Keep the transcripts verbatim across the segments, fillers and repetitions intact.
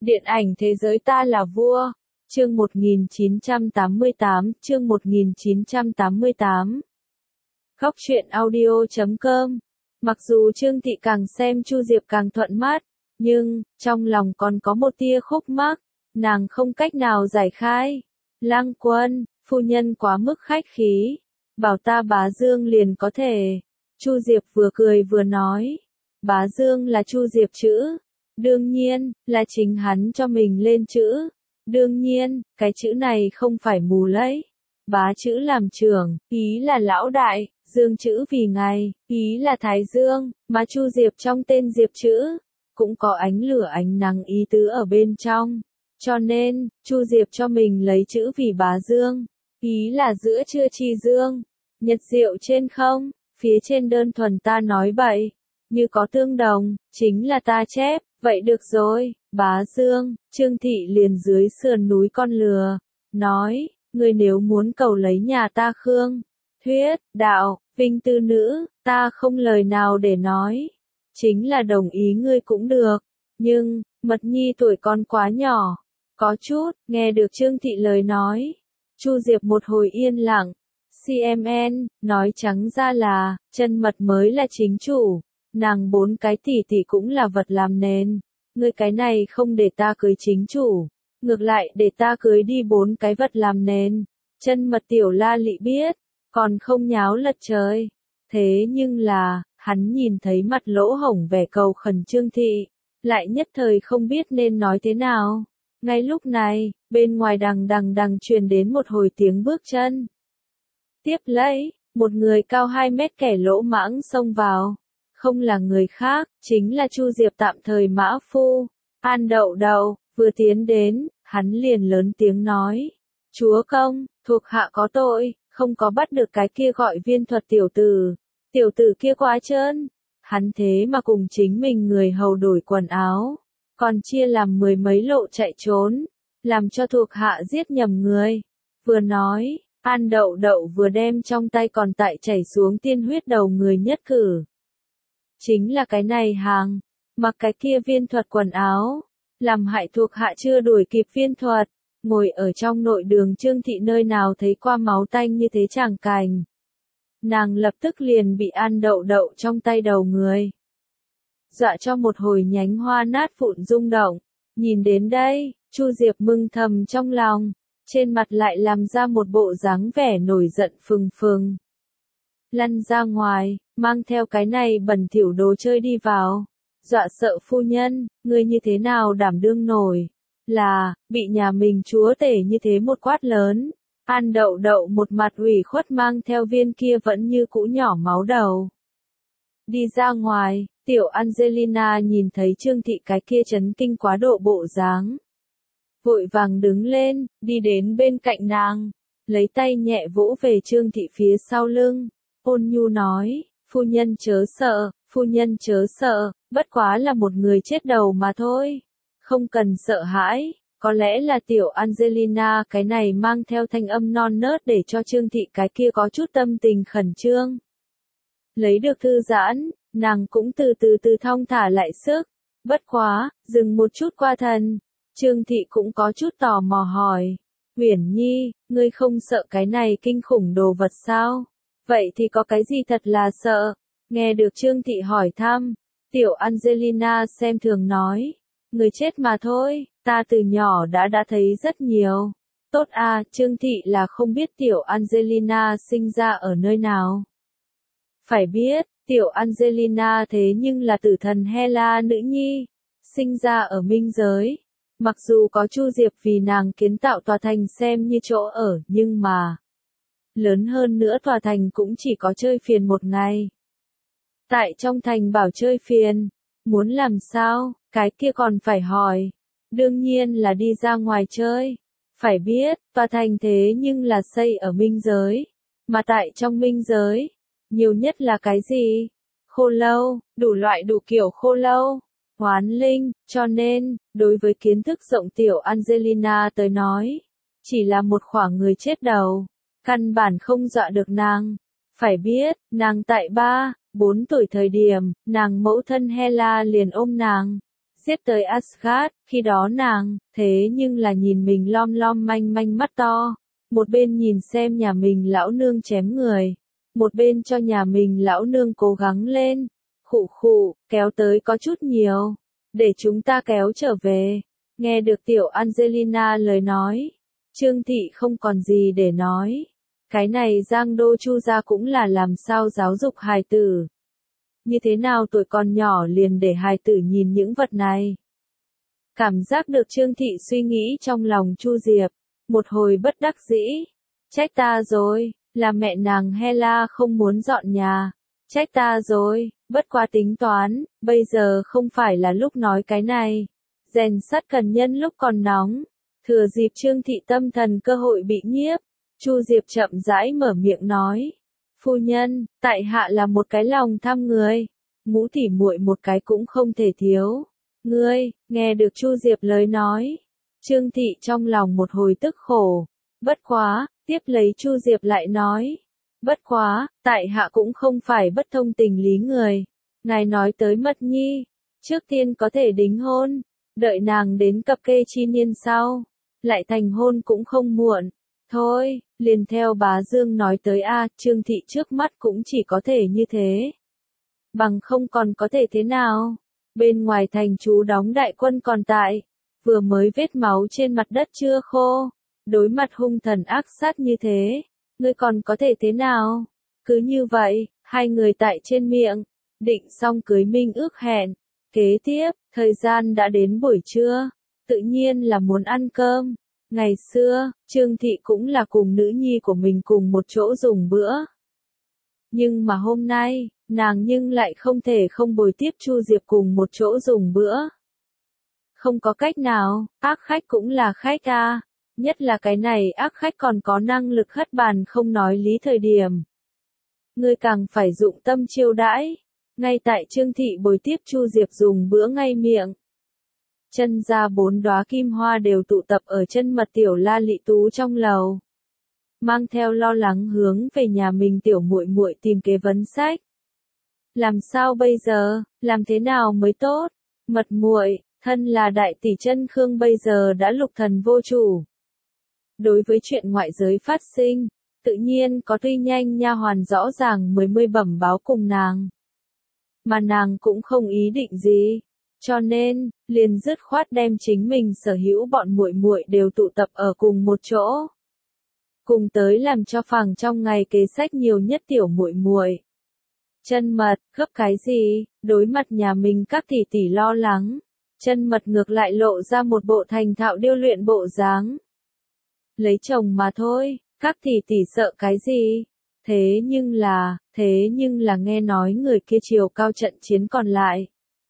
Điện ảnh Thế giới ta là vua. Chương một nghìn chín trăm tám mươi tám, chương một nghìn chín trăm tám mươi tám. Góc truyện audio chấm com. Mặc dù Trương Thị càng xem Chu Diệp càng thuận mắt, nhưng trong lòng còn có một tia khúc mắc, nàng không cách nào giải khai. Lang Quân, phu nhân quá mức khách khí, bảo ta Bá Dương liền có thể. Chu Diệp vừa cười vừa nói, Bá Dương là Chu Diệp chữ, đương nhiên là chính hắn cho mình lên chữ. Đương nhiên, cái chữ này không phải mù lấy. Bá chữ làm trưởng, ý là lão đại, Dương chữ vì ngày, ý là Thái Dương, mà Chu Diệp trong tên Diệp chữ, cũng có ánh lửa ánh nắng ý tứ ở bên trong. Cho nên, Chu Diệp cho mình lấy chữ vì Bá Dương, ý là giữa trưa chi dương, nhật diệu trên không, phía trên đơn thuần ta nói bậy, như có tương đồng, chính là ta chép. Vậy được rồi, Bá Dương. Trương Thị liền dưới sườn núi con lừa, nói, ngươi nếu muốn cầu lấy nhà ta Khương, Thuyết, Đạo, Vinh tư nữ, ta không lời nào để nói. Chính là đồng ý ngươi cũng được, nhưng, Mật Nhi tuổi con quá nhỏ. Có chút, nghe được Trương Thị lời nói. Chu Diệp một hồi yên lặng. xê em en, nói trắng ra là, chân Mật mới là chính chủ. Nàng bốn cái tỷ tỷ cũng là vật làm nền. Ngươi cái này không để ta cưới chính chủ, ngược lại để ta cưới đi bốn cái vật làm nền. Chân Mật tiểu la lị biết, còn không nháo lật trời. Thế nhưng là, hắn nhìn thấy mặt lỗ hổng vẻ cầu khẩn Trương Thị, lại nhất thời không biết nên nói thế nào. Ngay lúc này, bên ngoài đằng đằng đằng truyền đến một hồi tiếng bước chân. Tiếp lấy, một người cao hai mét kẻ lỗ mãng xông vào. Không là người khác, chính là Chu Diệp tạm thời mã phu. An Đậu Đậu, vừa tiến đến, hắn liền lớn tiếng nói. Chúa công, thuộc hạ có tội, không có bắt được cái kia gọi Viên Thuật tiểu tử. Tiểu tử kia quá trơn. Hắn thế mà cùng chính mình người hầu đổi quần áo. Còn chia làm mười mấy lộ chạy trốn. Làm cho thuộc hạ giết nhầm người. Vừa nói, An Đậu Đậu vừa đem trong tay còn tại chảy xuống tiên huyết đầu người nhất cử. Chính là cái này hàng, mặc cái kia Viên Thuật quần áo, làm hại thuộc hạ chưa đuổi kịp Viên Thuật, ngồi ở trong nội đường Trương Thị nơi nào thấy qua máu tanh như thế tràng cảnh. Nàng lập tức liền bị An Đậu Đậu trong tay đầu người. Dọa cho một hồi nhánh hoa nát vụn rung động, nhìn đến đây, Chu Diệp mừng thầm trong lòng, trên mặt lại làm ra một bộ dáng vẻ nổi giận phừng phừng. Lăn ra ngoài, mang theo cái này bẩn thỉu đồ chơi đi vào. Dọa sợ phu nhân, ngươi như thế nào đảm đương nổi. Là, bị nhà mình chúa tể như thế một quát lớn. An Đậu Đậu một mặt ủy khuất mang theo viên kia vẫn như cũ nhỏ máu đầu. Đi ra ngoài, tiểu Angelina nhìn thấy Trương Thị cái kia chấn kinh quá độ bộ dáng. Vội vàng đứng lên, đi đến bên cạnh nàng. Lấy tay nhẹ vỗ về Trương Thị phía sau lưng. Ôn nhu nói, phu nhân chớ sợ, phu nhân chớ sợ, bất quá là một người chết đầu mà thôi. Không cần sợ hãi, có lẽ là tiểu Angelina cái này mang theo thanh âm non nớt để cho Trương Thị cái kia có chút tâm tình khẩn trương. Lấy được thư giãn, nàng cũng từ từ từ thong thả lại sức. Bất quá, dừng một chút qua thần. Trương Thị cũng có chút tò mò hỏi, Uyển Nhi, ngươi không sợ cái này kinh khủng đồ vật sao? Vậy thì có cái gì thật là sợ? Nghe được Trương Thị hỏi thăm, tiểu Angelina xem thường nói, người chết mà thôi, ta từ nhỏ đã đã thấy rất nhiều. Tốt à, Trương Thị là không biết tiểu Angelina sinh ra ở nơi nào. Phải biết, tiểu Angelina thế nhưng là tử thần Hela nữ nhi, sinh ra ở minh giới. Mặc dù có Chu Diệp vì nàng kiến tạo tòa thành xem như chỗ ở, nhưng mà lớn hơn nữa tòa thành cũng chỉ có chơi phiền một ngày. Tại trong thành bảo chơi phiền, muốn làm sao, cái kia còn phải hỏi. Đương nhiên là đi ra ngoài chơi. Phải biết, tòa thành thế nhưng là xây ở minh giới. Mà tại trong minh giới, nhiều nhất là cái gì? Khô lâu, đủ loại đủ kiểu khô lâu, hoán linh, cho nên, đối với kiến thức rộng tiểu Angelina tới nói, chỉ là một khoảng người chết đầu. Căn bản không dọa được nàng. Phải biết, nàng tại ba, bốn tuổi thời điểm, nàng mẫu thân Hela liền ôm nàng. giết tới Asgard, khi đó nàng, thế nhưng là nhìn mình lom lom manh manh mắt to, một bên nhìn xem nhà mình lão nương chém người, một bên cho nhà mình lão nương cố gắng lên, khụ khụ, kéo tới có chút nhiều, để chúng ta kéo trở về. Nghe được tiểu Angelina lời nói, Trương Thị không còn gì để nói. Cái này Giang Đô Chu gia cũng là làm sao giáo dục hài tử. Như thế nào tuổi còn nhỏ liền để hài tử nhìn những vật này. Cảm giác được Trương Thị suy nghĩ trong lòng Chu Diệp, một hồi bất đắc dĩ. Trách ta rồi, là mẹ nàng Hela không muốn dọn nhà. Trách ta rồi, bất quá tính toán, bây giờ không phải là lúc nói cái này. Rèn sắt cần nhân lúc còn nóng. Thừa dịp Trương Thị tâm thần cơ hội bị nhiếp, Chu Diệp chậm rãi mở miệng nói. Phu nhân, tại hạ là một cái lòng tham người. Ngũ tỉ muội một cái cũng không thể thiếu. Ngươi, nghe được Chu Diệp lời nói. Trương Thị trong lòng một hồi tức khổ. Bất quá, tiếp lấy Chu Diệp lại nói. Bất quá, tại hạ cũng không phải bất thông tình lý người. Ngài nói tới Mật Nhi, trước tiên có thể đính hôn, đợi nàng đến cập kê chi niên sau, lại thành hôn cũng không muộn. Thôi, liền theo bá Dương nói tới a, Trương Thị trước mắt cũng chỉ có thể như thế. Bằng không còn có thể thế nào? Bên ngoài thành chú đóng đại quân còn tại, vừa mới vết máu trên mặt đất chưa khô, đối mặt hung thần ác sát như thế, ngươi còn có thể thế nào? Cứ như vậy, hai người tại trên miệng, định xong cưới minh ước hẹn. Kế tiếp, thời gian đã đến buổi trưa, tự nhiên là muốn ăn cơm. Ngày xưa, Trương Thị cũng là cùng nữ nhi của mình cùng một chỗ dùng bữa. Nhưng mà hôm nay, nàng nhưng lại không thể không bồi tiếp Chu Diệp cùng một chỗ dùng bữa. Không có cách nào, ác khách cũng là khách a, nhất là cái này ác khách còn có năng lực hất bàn không nói lý thời điểm. Ngươi càng phải dụng tâm chiêu đãi. Ngay tại Trương Thị bồi tiếp Chu Diệp dùng bữa ngay miệng. Chân ra bốn đóa kim hoa đều tụ tập ở chân mật tiểu La Lị Tú trong lầu. Mang theo lo lắng hướng về nhà mình tiểu muội muội tìm kế vấn sách. Làm sao bây giờ, làm thế nào mới tốt? Mật muội, thân là đại tỷ chân Khương bây giờ đã lục thần vô chủ. Đối với chuyện ngoại giới phát sinh, tự nhiên có tuy nhanh nha hoàn rõ ràng mới mươi bẩm báo cùng nàng. Mà nàng cũng không ý định gì, cho nên, liền dứt khoát đem chính mình sở hữu bọn muội muội đều tụ tập ở cùng một chỗ. Cùng tới làm cho phẳng trong ngày kế sách nhiều nhất tiểu muội muội. Chân Mật, gấp cái gì, đối mặt nhà mình các tỷ tỷ lo lắng. Chân Mật ngược lại lộ ra một bộ thành thạo điêu luyện bộ dáng. Lấy chồng mà thôi, các tỷ tỷ sợ cái gì? Thế nhưng là, thế nhưng là nghe nói người kia chiều cao trận chiến còn lại.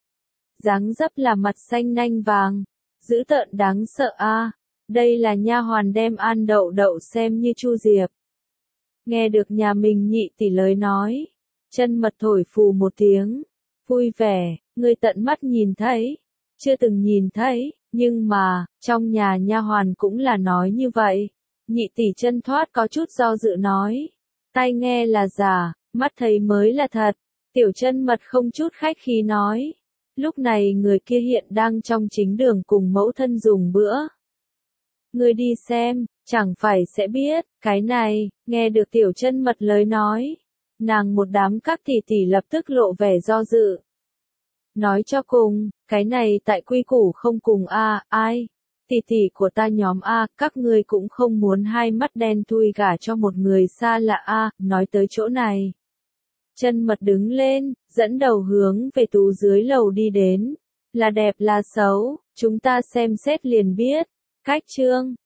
Dáng dấp là mặt xanh nanh vàng, dữ tợn đáng sợ a. Đây là nha hoàn đem An Đậu Đậu xem như Chu Diệp. Nghe được nhà mình nhị tỷ lời nói, Chân Mật thổi phù một tiếng, vui vẻ, người tận mắt nhìn thấy, chưa từng nhìn thấy, nhưng mà, trong nhà nha hoàn cũng là nói như vậy. Nhị tỷ Chân Thoát có chút do dự nói. Tai nghe là giả, mắt thấy mới là thật. Tiểu Chân Mật không chút khách khí nói. Lúc này người kia hiện đang trong chính đường cùng mẫu thân dùng bữa. Người đi xem, chẳng phải sẽ biết, cái này, nghe được Tiểu Chân Mật lời nói. Nàng một đám các tỷ tỷ lập tức lộ vẻ do dự. Nói cho cùng, cái này tại quy củ không cùng a, ai? Tỷ tỷ của ta nhóm A, các ngươi cũng không muốn hai mắt đen thui gả cho một người xa lạ A, nói tới chỗ này. Chân Mật đứng lên, dẫn đầu hướng về tú dưới lầu đi đến. Là đẹp là xấu, chúng ta xem xét liền biết. Cách chương,